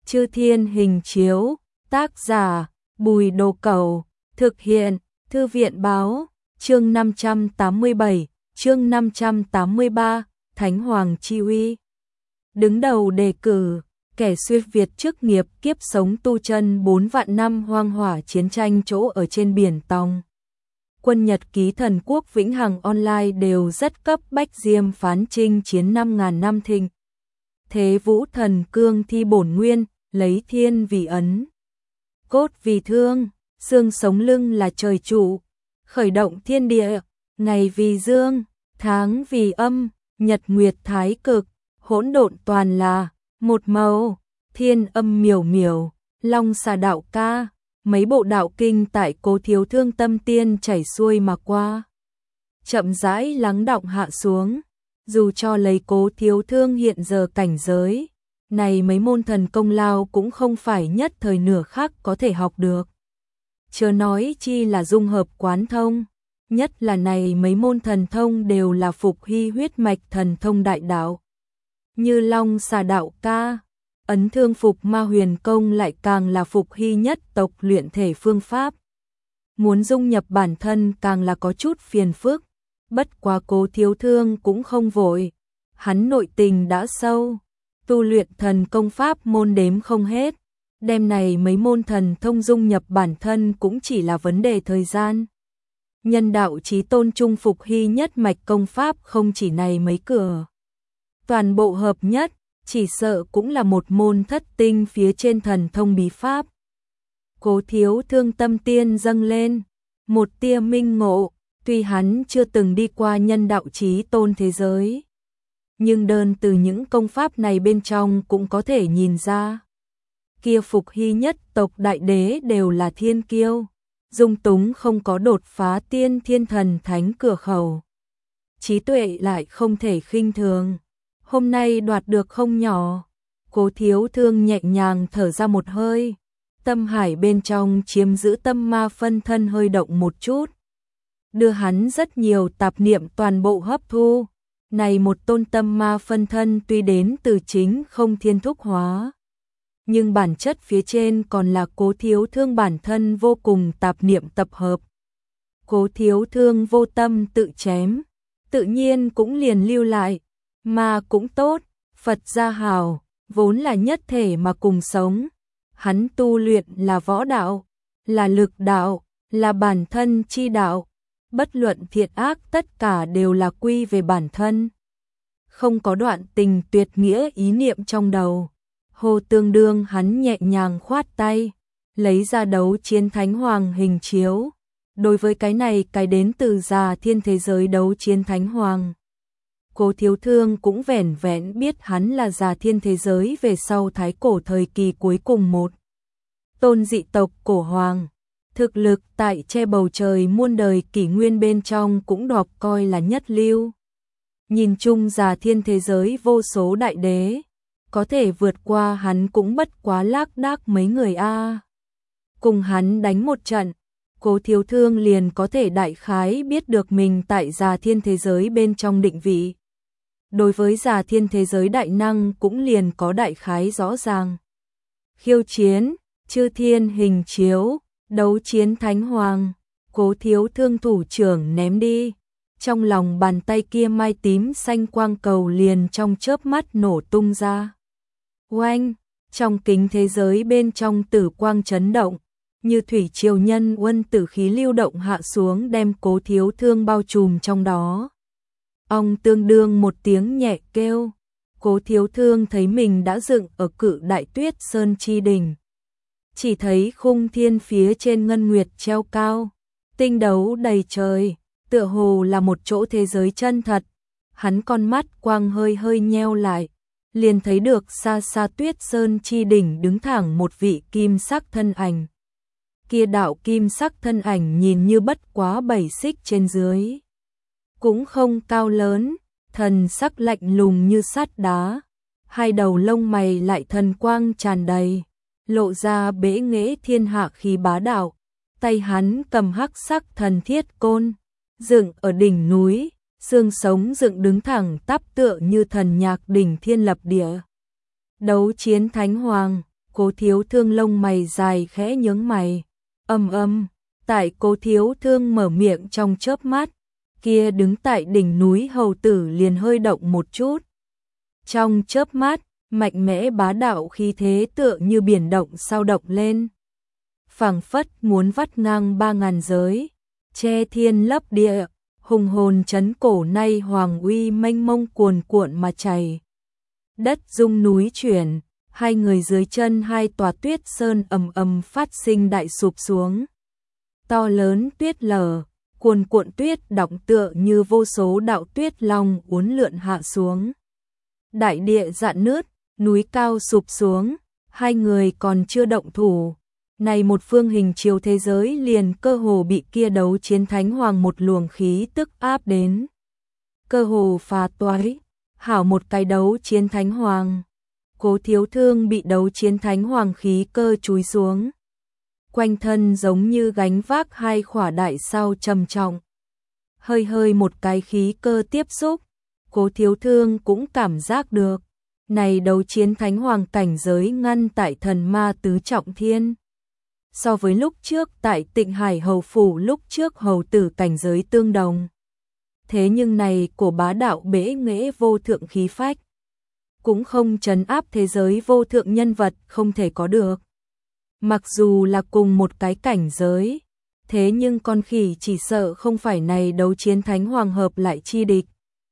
Chư Thiên Hình Chiếu, tác giả Bùi Đồ Cẩu, thực hiện Thư viện Báo, chương 587, chương 583, Thánh Hoàng Chi Uy. Đứng đầu đề cử, kẻ xuyên Việt chức nghiệp kiếp sống tu chân 4 vạn năm hoang hỏa chiến tranh chỗ ở trên biển Tòng. Quân Nhật ký thần quốc vĩnh hằng online đều rất cấp bách diêm phán chinh chiến 5.000 năm thịnh. Thế vũ thần cương thi bổn nguyên, lấy thiên vì ấn. Cốt vì thương, xương sống lưng là trời trụ, khởi động thiên địa, ngày vì dương, tháng vì âm, nhật nguyệt thái cực, hỗn độn toàn là một màu, thiên âm miểu miểu, long xà đạo ca, mấy bộ đạo kinh tại Cố Thiếu Thương tâm tiên chảy xuôi mà qua. Chậm rãi lắng đọng hạ xuống, dù cho lấy Cố Thiếu Thương hiện giờ cảnh giới, này mấy môn thần công lao cũng không phải nhất thời nửa khắc có thể học được. Chớ nói chi là dung hợp quán thông, nhất là này mấy môn thần thông đều là phục hy huyết mạch thần thông đại đạo. Như long xà đạo ca, ấn thương phục ma huyền công lại càng là phục hy nhất tộc luyện thể phương pháp. Muốn dung nhập bản thân càng là có chút phiền phức, bất quá Cố Thiếu Thương cũng không vội, hắn nội tình đã sâu, tu luyện thần công pháp môn đếm không hết, đem này mấy môn thần thông dung nhập bản thân cũng chỉ là vấn đề thời gian. Nhân đạo chí tôn trung phục hy nhất mạch công pháp không chỉ này mấy cửa. Toàn bộ hợp nhất, chỉ sợ cũng là một môn thất tinh phía trên thần thông bí pháp. Cố Thiếu Thương tâm tiên dâng lên, một tia minh ngộ, tuy hắn chưa từng đi qua nhân đạo chí tôn thế giới. Nhưng đơn từ những công pháp này bên trong cũng có thể nhìn ra. Kia phục hy nhất tộc đại đế đều là thiên kiêu, dung túng không có đột phá tiên thiên thần thánh cửa khẩu. Trí tuệ lại không thể khinh thường. Hôm nay đoạt được không nhỏ, Cố Thiếu Thương nhẹ nhàng thở ra một hơi, tâm hải bên trong chiếm giữ tâm ma phân thân hơi động một chút. Đưa hắn rất nhiều tạp niệm toàn bộ hấp thu, này một tôn tâm ma phân thân tuy đến từ chính không thiên thúc hóa. Nhưng bản chất phía trên còn là Cố Thiếu Thương bản thân vô cùng tạp niệm tập hợp. Cố Thiếu Thương vô tâm tự chém, tự nhiên cũng liền lưu lại. Mà cũng tốt, Phật gia hào, vốn là nhất thể mà cùng sống. Hắn tu luyện là võ đạo, là lực đạo, là bản thân chi đạo. Bất luận thiện ác tất cả đều là quy về bản thân. Không có đoạn tình tuyệt nghĩa ý niệm trong đầu. Hồ tương đương hắn nhẹ nhàng khoát tay, lấy ra đấu chiến thánh hoàng hình chiếu. Đối với cái này cái đến từ già thiên thế giới đấu chiến thánh hoàng. Cố Thiếu Thương cũng vẻn vẹn biết hắn là già thiên thế giới về sau thái cổ thời kỳ cuối cùng một. Tôn dị tộc cổ hoàng, thực lực tại che bầu trời muôn đời kỷ nguyên bên trong cũng đọc coi là nhất lưu. Nhìn chung già thiên thế giới vô số đại đế, có thể vượt qua hắn cũng bất quá lác đác mấy người a. Cùng hắn đánh một trận, Cố Thiếu Thương liền có thể đại khái biết được mình tại già thiên thế giới bên trong định vị. Đối với già thiên thế giới đại năng cũng liền có đại khái rõ ràng. Khiêu chiến, chư thiên hình chiếu, đấu chiến thánh hoàng, Cố Thiếu Thương thủ trưởng ném đi. Trong lòng bàn tay kia mai tím xanh quang cầu liền trong chớp mắt nổ tung ra. Oanh, trong kính thế giới bên trong tử quang chấn động, như thủy triều nhân uân tử khí lưu động hạ xuống đem Cố Thiếu Thương bao trùm trong đó. Ong tương đương một tiếng nhẹ kêu, Cố Thiếu Thương thấy mình đã dựng ở cự đại tuyết sơn chi đỉnh. Chỉ thấy khung thiên phía trên ngân nguyệt treo cao, tinh đấu đầy trời, tựa hồ là một chỗ thế giới chân thật. Hắn con mắt quang hơi hơi nheo lại, liền thấy được xa xa tuyết sơn chi đỉnh đứng thẳng một vị kim sắc thân ảnh. Kia đạo kim sắc thân ảnh nhìn như bất quá 7 xích trên dưới. Cũng không cao lớn, thần sắc lạnh lùng như sắt đá, hai đầu lông mày lại thần quang tràn đầy, lộ ra bế nghệ thiên hạ khí bá đạo. Tay hắn cầm hắc sắc thần thiết côn, dựng ở đỉnh núi, xương sống dựng đứng thẳng tắp tựa như thần nhạc đỉnh thiên lập địa. Đấu chiến thánh hoàng, Cố Thiếu Thương lông mày dài khẽ nhướng mày. Tại Cố Thiếu Thương mở miệng trong chớp mắt, kia đứng tại đỉnh núi hầu tử liền hơi động một chút. Trong chớp mắt, mạnh mẽ bá đạo khí thế tựa như biển động sao động lên. Phảng phất muốn vắt ngang 3000 giới, che thiên lấp địa, hùng hồn chấn cổ nay hoàng uy mênh mông cuồn cuộn mà chảy. Đất rung núi chuyển, hai người dưới chân hai tòa tuyết sơn ầm phát sinh đại sụp xuống. To lớn tuyết lở, cuồn cuộn tuyết đọng tựa như vô số đạo tuyết long uốn lượn hạ xuống. Đại địa rạn nứt, núi cao sụp xuống, hai người còn chưa động thủ. Này một phương hình chiếu thế giới liền cơ hồ bị kia đấu chiến thánh hoàng một luồng khí tức áp đến. Cơ hồ phá toái, hảo một cái đấu chiến thánh hoàng. Cố Thiếu Thương bị đấu chiến thánh hoàng khí cơ chúi xuống. Quanh thân giống như gánh vác hai khỏa đại sao trầm trọng. Hơi một cái khí cơ tiếp xúc, Cố Thiếu Thương cũng cảm giác được. Này đấu chiến thánh hoàng cảnh giới ngăn tại thần ma tứ trọng thiên. So với lúc trước tại Tịnh Hải hầu phủ lúc trước hầu tử cảnh giới tương đồng. Thế nhưng này của bá đạo bể nghệ vô thượng khí phách. Cũng không trấn áp thế giới vô thượng nhân vật không thể có được. Mặc dù là cùng một cái cảnh giới, thế nhưng con khỉ chỉ sợ không phải này đấu chiến thánh hoàng hợp lại chi địch.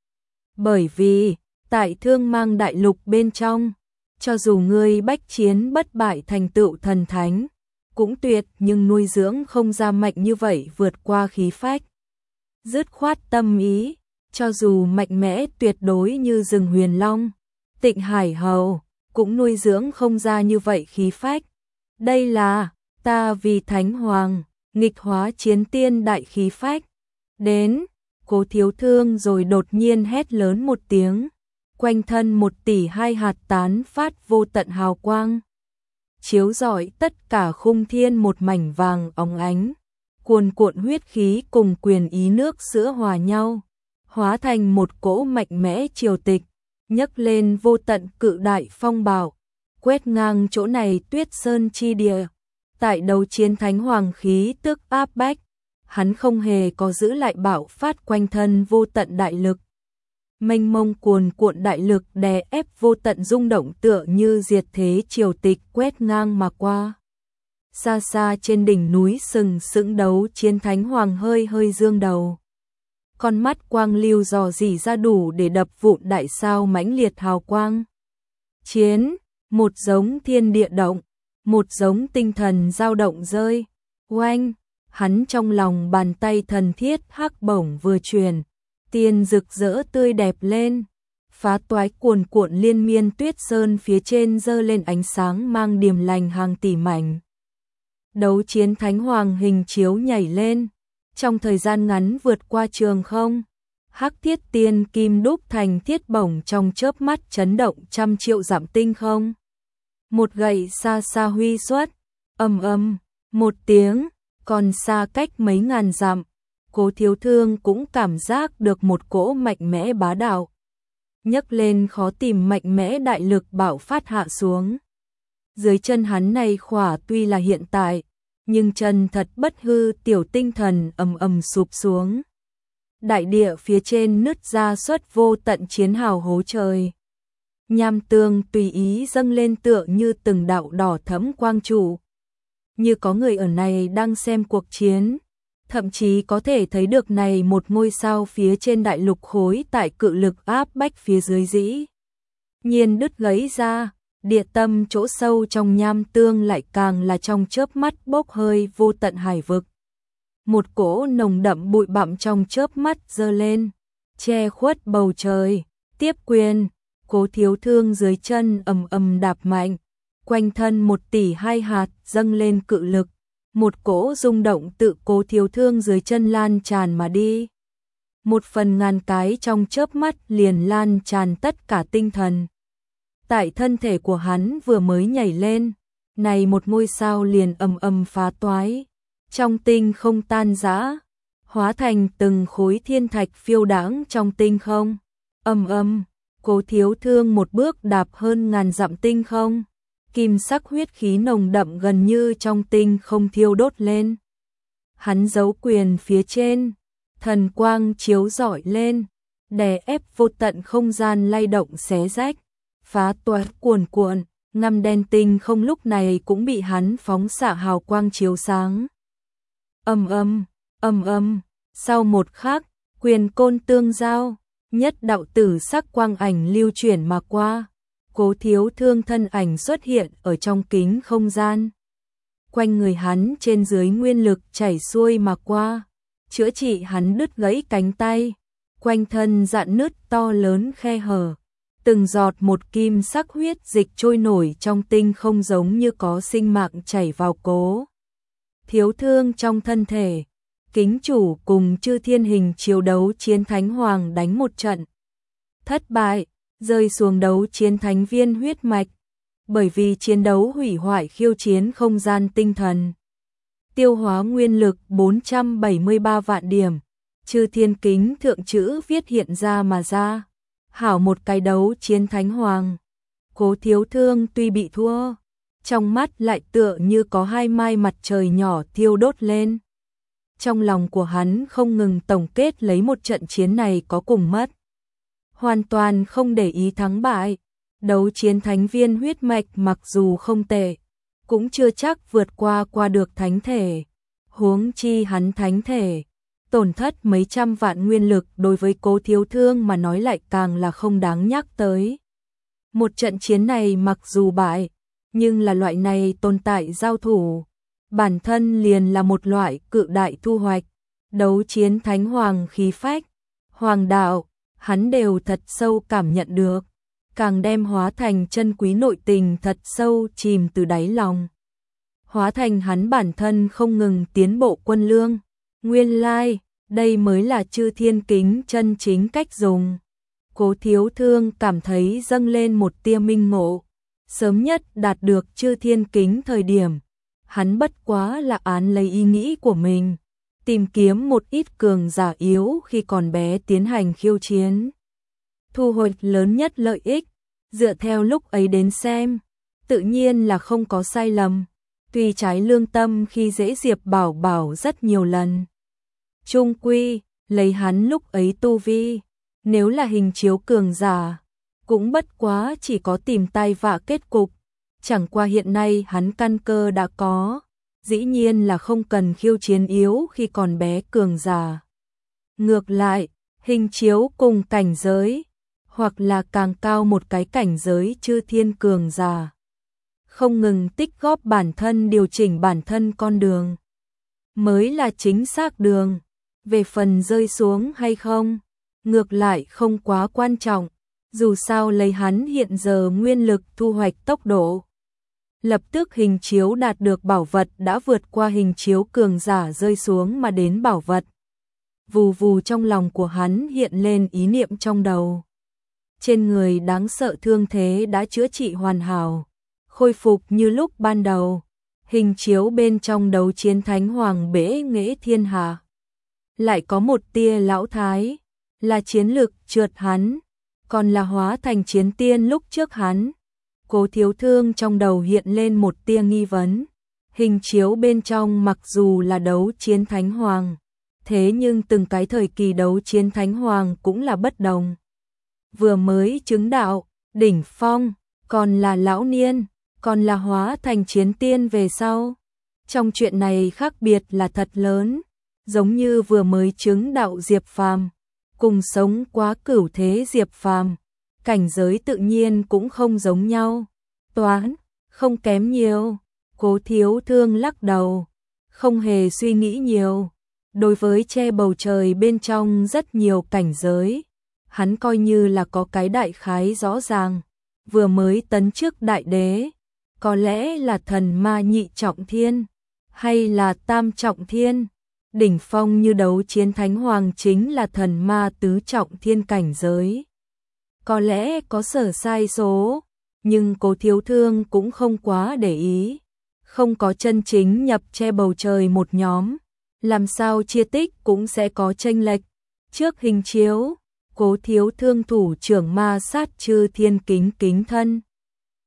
Bởi vì, tại Thương Mang đại lục bên trong, cho dù ngươi bách chiến bất bại thành tựu thần thánh, cũng tuyệt nhưng nuôi dưỡng không ra mạnh như vậy vượt qua khí phách. Dứt khoát tâm ý, cho dù mạnh mẽ tuyệt đối như rừng huyền long, Tịnh Hải hầu, cũng nuôi dưỡng không ra như vậy khí phách. Đây là, ta vì thánh hoàng, nghịch hóa chiến tiên đại khí phách. Đến, Cố Thiếu Thương rồi đột nhiên hét lớn một tiếng, quanh thân 1 tỷ 2 hạt tán phát vô tận hào quang. Chiếu rọi tất cả khung thiên một mảnh vàng óng ánh, cuồn cuộn huyết khí cùng quyền ý nước sữa hòa nhau, hóa thành một cỗ mạnh mẽ triều tịch, nhấc lên vô tận cự đại phong bạo, quét ngang chỗ này tuyết sơn chi địa. Tại đấu chiến thánh hoàng khí tức áp bách, hắn không hề có giữ lại bạo phát quanh thân vô tận đại lực. Mênh mông cuồn cuộn đại lực đè ép vô tận rung động tựa như diệt thế triều tịch quét ngang mà qua. Xa xa trên đỉnh núi sừng sững đấu chiến thánh hoàng hơi dương đầu. Con mắt quang lưu dò dỉ ra đủ để đập vụn đại sao mãnh liệt hào quang. Chiến, một giống thiên địa động, một giống tinh thần dao động rơi. Oanh, hắn trong lòng bàn tay thần thiết hắc bổng vừa truyền, tiền rực rỡ tươi đẹp lên, phá toái cuồn cuộn liên miên tuyết sơn phía trên dơ lên ánh sáng mang điềm lành hàng tỷ mảnh. Đấu chiến thánh hoàng hình chiếu nhảy lên, trong thời gian ngắn vượt qua trường không. Hắc thiết tiên kim đúc thành thiết bổng trong chớp mắt chấn động trăm triệu dặm tinh không. Một gậy xa xa huy xuất, một tiếng, còn xa cách mấy ngàn dặm. Cố Thiếu Thương cũng cảm giác được một cỗ mạnh mẽ bá đạo. Nhấc lên khó tìm mạnh mẽ đại lực bạo phát hạ xuống. Dưới chân hắn này khỏa tuy là hiện tại, nhưng chân thật bất hư tiểu tinh thần sụp xuống. Đại địa phía trên nứt ra xuất vô tận chiến hào hố trời. Nham tương tùy ý dâng lên tựa như từng đạo đỏ thẫm quang trụ. Như có người ở này đang xem cuộc chiến. Thậm chí có thể thấy được này một ngôi sao phía trên đại lục khối tại cự lực áp bách phía dưới dĩ nhiên đứt gãy ra, địa tâm chỗ sâu trong nham tương lại càng là trong chớp mắt bốc hơi vô tận hải vực. Một cỗ nồng đậm bụi bặm trong chớp mắt dơ lên, che khuất bầu trời, tiếp quyền, Cố Thiếu Thương dưới chân đạp mạnh, quanh thân 1 tỷ 2 hạt dâng lên cự lực. Một cỗ rung động tự Cố Thiếu Thương dưới chân lan tràn mà đi. 1/1000 cái trong chớp mắt liền lan tràn tất cả tinh thần. Tại thân thể của hắn vừa mới nhảy lên, này một ngôi sao liền phá toái. Trong tinh không tan rã, hóa thành từng khối thiên thạch phiêu đãng trong tinh không. Cố Thiếu Thương một bước đạp hơn ngàn dặm tinh không. kim sắc huyết khí nồng đậm gần như trong tinh không thiêu đốt lên. Hắn giấu quyền phía trên, thần quang chiếu rọi lên, đè ép vô tận không gian lay động xé rách, phá toái cuồn cuộn, ngăm đen tinh không lúc này cũng bị hắn phóng xạ hào quang chiếu sáng. Ầm ầm, sau một khắc, quyền côn tương giao, nhất đạo tử sắc quang ảnh lưu chuyển mà qua, Cố Thiếu Thương thân ảnh xuất hiện ở trong kính không gian. Quanh người hắn trên dưới nguyên lực chảy xuôi mà qua, chữa trị hắn đứt gãy cánh tay, quanh thân rạn nứt to lớn khe hở, từng giọt một kim sắc huyết dịch trôi nổi trong tinh không giống như có sinh mạng chảy vào Cố Thiếu Thương trong thân thể. Kính chủ cùng Chư Thiên Hình Chiếu đấu chiến Thánh Hoàng đánh một trận. Thất bại, rơi xuống đấu chiến Thánh Viên huyết mạch, bởi vì chiến đấu hủy hoại khiêu chiến không gian tinh thần. Tiêu hóa nguyên lực 473 vạn điểm, Chư Thiên Kính thượng chữ viết hiện ra mà ra. Hảo một cái đấu chiến Thánh Hoàng. Cố Thiếu Thương tuy bị thua, trong mắt lại tựa như có hai mai mặt trời nhỏ thiêu đốt lên. Trong lòng của hắn không ngừng tổng kết lấy một trận chiến này có cùng mất. Hoàn toàn không để ý thắng bại. Đấu chiến Thánh Viên huyết mạch mặc dù không tệ, cũng chưa chắc vượt qua được thánh thể. Huống chi hắn thánh thể, tổn thất mấy trăm vạn nguyên lực đối với Cố Thiếu Thương mà nói lại càng là không đáng nhắc tới. Một trận chiến này mặc dù bại, nhưng là loại này tồn tại giao thủ, bản thân liền là một loại cự đại thu hoạch. Đấu chiến Thánh Hoàng khí phách, hoàng đạo, hắn đều thật sâu cảm nhận được, càng đem hóa thành chân quý nội tình thật sâu chìm từ đáy lòng. Hóa thành hắn bản thân không ngừng tiến bộ quân lương. Nguyên lai, đây mới là Chư Thiên Kính chân chính cách dùng. Cố Thiếu Thương cảm thấy dâng lên một tia minh ngộ. Sớm nhất đạt được Chư Thiên Kính thời điểm, hắn bất quá là án lấy ý nghĩ của mình, tìm kiếm một ít cường giả yếu khi còn bé tiến hành khiêu chiến. Thu hoạch lớn nhất lợi ích, dựa theo lúc ấy đến xem, tự nhiên là không có sai lầm, tuy trái lương tâm khi dễ Diệp Bảo Bảo rất nhiều lần. Chung quy, lấy hắn lúc ấy tu vi, nếu là hình chiếu cường giả, cũng bất quá chỉ có tìm tay vạ kết cục, chẳng qua hiện nay hắn căn cơ đã có, dĩ nhiên là không cần khiêu chiến yếu khi còn bé cường giả. Ngược lại, hình chiếu cùng cảnh giới, hoặc là càng cao một cái cảnh giới Chư Thiên cường giả, không ngừng tích góp bản thân điều chỉnh bản thân con đường, mới là chính xác đường. Về phần rơi xuống hay không, ngược lại không quá quan trọng, dù sao lấy hắn hiện giờ nguyên lực thu hoạch tốc độ. Lập tức hình chiếu đạt được bảo vật đã vượt qua hình chiếu cường giả rơi xuống mà đến bảo vật. Vù vù trong lòng của hắn hiện lên ý niệm trong đầu. Trên người đáng sợ thương thế đã chữa trị hoàn hảo, khôi phục như lúc ban đầu. Hình chiếu bên trong đấu chiến Thánh Hoàng bể nghệ thiên hạ. Lại có một tia lão thái, là chiến lực trượt hắn, còn là hóa thành chiến tiên lúc trước hắn. Cố Thiếu Thương trong đầu hiện lên một tia nghi vấn. Hình chiếu bên trong mặc dù là đấu chiến Thánh Hoàng, thế nhưng từng cái thời kỳ đấu chiến Thánh Hoàng cũng là bất đồng. Vừa mới chứng đạo, đỉnh phong, còn là lão niên, còn là hóa thành chiến tiên về sau. Trong chuyện này khác biệt là thật lớn, giống như vừa mới chứng đạo Diệp Phàm, cùng sống quá cửu thế Diệp Phàm, cảnh giới tự nhiên cũng không giống nhau. Toán, không kém nhiều. Cố Thiếu Thương lắc đầu, không hề suy nghĩ nhiều. Đối với che bầu trời bên trong rất nhiều cảnh giới, hắn coi như là có cái đại khái rõ ràng. Vừa mới tấn chức đại đế, có lẽ là thần ma nhị trọng thiên, hay là tam trọng thiên. Đỉnh phong như đấu chiến Thánh Hoàng chính là thần ma tứ trọng thiên cảnh giới. Có lẽ có sở sai số, nhưng Cố Thiếu Thương cũng không quá để ý. Không có chân chính nhập che bầu trời một nhóm, làm sao chia tích cũng sẽ có chênh lệch. Trước hình chiếu, Cố Thiếu Thương thủ trưởng ma sát Chư Thiên kính thân.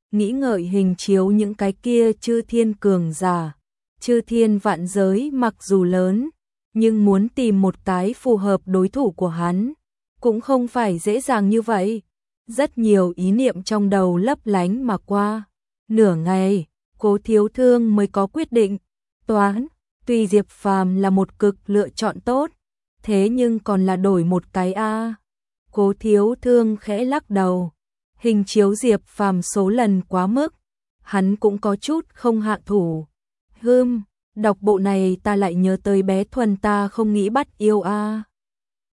nghĩ ngợi hình chiếu những cái kia chư thiên cường giả, chư thiên vạn giới mặc dù lớn, nhưng muốn tìm một cái phù hợp đối thủ của hắn, cũng không phải dễ dàng như vậy. Rất nhiều ý niệm trong đầu lấp lánh mà qua. Nửa ngày, Cố Thiếu Thương mới có quyết định. Toán, tuy Diệp Phàm là một cực lựa chọn tốt, thế nhưng còn là đổi một cái a. Cố Thiếu Thương khẽ lắc đầu. Hình chiếu Diệp Phàm số lần quá mức, hắn cũng có chút không hạ thủ. Đọc bộ này ta lại nhớ tới bé Thuần ta không nghĩ bắt yêu a.